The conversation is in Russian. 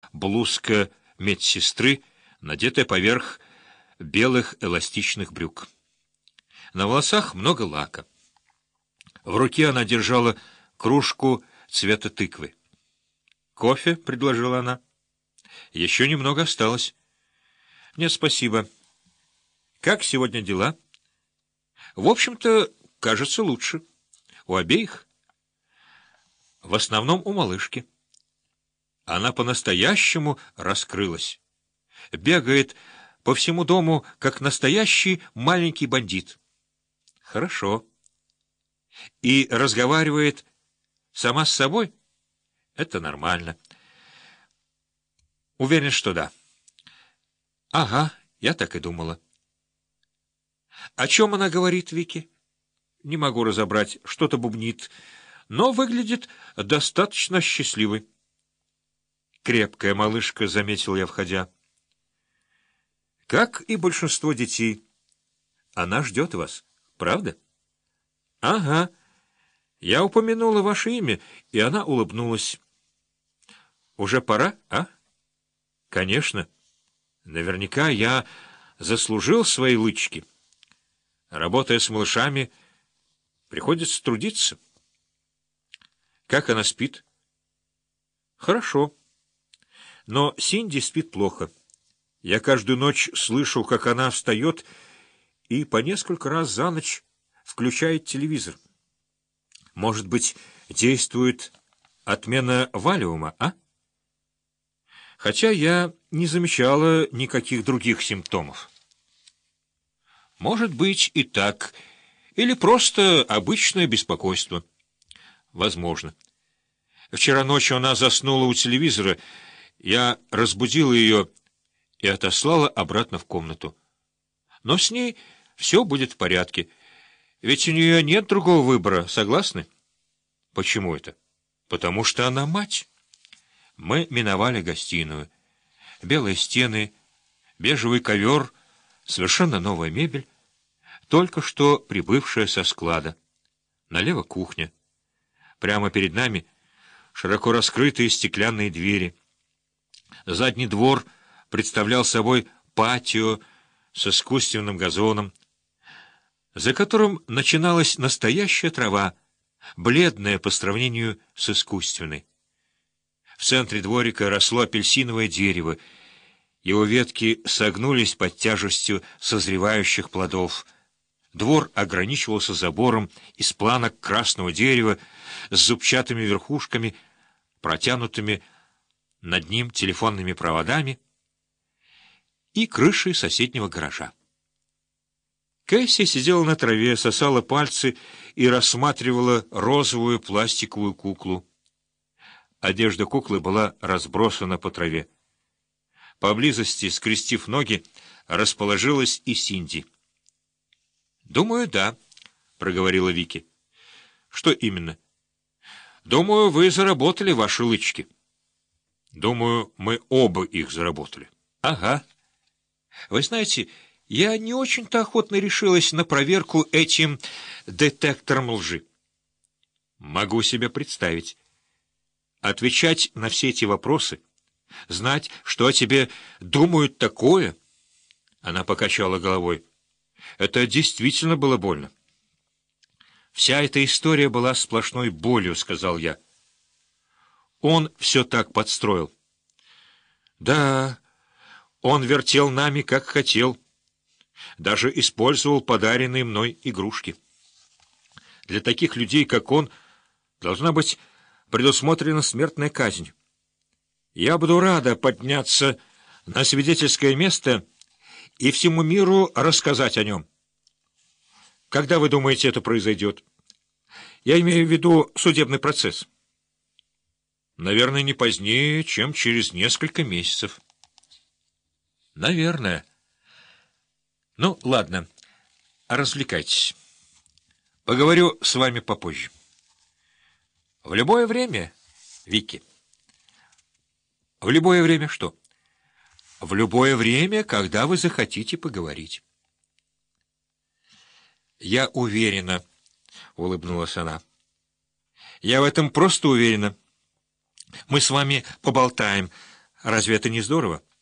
блузка медсестры, надетая поверх белых эластичных брюк. На волосах много лака. В руке она держала кружку цвета тыквы. «Кофе?» — предложила она. «Еще немного осталось». «Нет, спасибо. Как сегодня дела?» «В общем-то, кажется, лучше. У обеих. В основном у малышки». Она по-настоящему раскрылась. Бегает по всему дому, как настоящий маленький бандит. Хорошо. И разговаривает сама с собой? Это нормально. Уверен, что да. Ага, я так и думала. О чем она говорит, Вики? Не могу разобрать, что-то бубнит, но выглядит достаточно счастливой. Крепкая малышка, заметил я, входя. Как и большинство детей. Она ждет вас, правда? Ага. Я упомянула ваше имя, и она улыбнулась. Уже пора, а? Конечно. Наверняка я заслужил свои лычки. Работая с малышами, приходится трудиться. Как она спит? Хорошо. Но Синди спит плохо. Я каждую ночь слышу, как она встает и по несколько раз за ночь включает телевизор. Может быть, действует отмена валиума, а? Хотя я не замечала никаких других симптомов. Может быть и так, или просто обычное беспокойство. Возможно. Вчера ночью она заснула у телевизора. Я разбудила ее и отослала обратно в комнату. Но с ней все будет в порядке. Ведь у нее нет другого выбора, согласны? Почему это? Потому что она мать. Мы миновали гостиную. Белые стены, бежевый ковер, совершенно новая мебель, только что прибывшая со склада. Налево кухня. Прямо перед нами широко раскрытые стеклянные двери. Задний двор представлял собой патио с искусственным газоном, за которым начиналась настоящая трава, бледная по сравнению с искусственной. В центре дворика росло апельсиновое дерево, его ветки согнулись под тяжестью созревающих плодов. Двор ограничивался забором из планок красного дерева с зубчатыми верхушками, протянутыми над ним телефонными проводами, и крышей соседнего гаража. Кэсси сидела на траве, сосала пальцы и рассматривала розовую пластиковую куклу. Одежда куклы была разбросана по траве. Поблизости, скрестив ноги, расположилась и Синди. «Думаю, да», — проговорила Вики. «Что именно?» «Думаю, вы заработали ваши лычки». «Думаю, мы оба их заработали». «Ага. Вы знаете, я не очень-то охотно решилась на проверку этим детектором лжи». «Могу себе представить. Отвечать на все эти вопросы, знать, что о тебе думают такое...» Она покачала головой. «Это действительно было больно». «Вся эта история была сплошной болью», — сказал я. «Он все так подстроил». «Да, он вертел нами, как хотел. Даже использовал подаренные мной игрушки. Для таких людей, как он, должна быть предусмотрена смертная казнь. Я буду рада подняться на свидетельское место и всему миру рассказать о нем. Когда вы думаете, это произойдет? Я имею в виду судебный процесс. Наверное, не позднее, чем через несколько месяцев. Наверное. Ну, ладно, развлекайтесь. Поговорю с вами попозже. В любое время, Вики. В любое время что? В любое время, когда вы захотите поговорить. «Я уверена», — улыбнулась она. «Я в этом просто уверена. Мы с вами поболтаем, Разве это не здорово?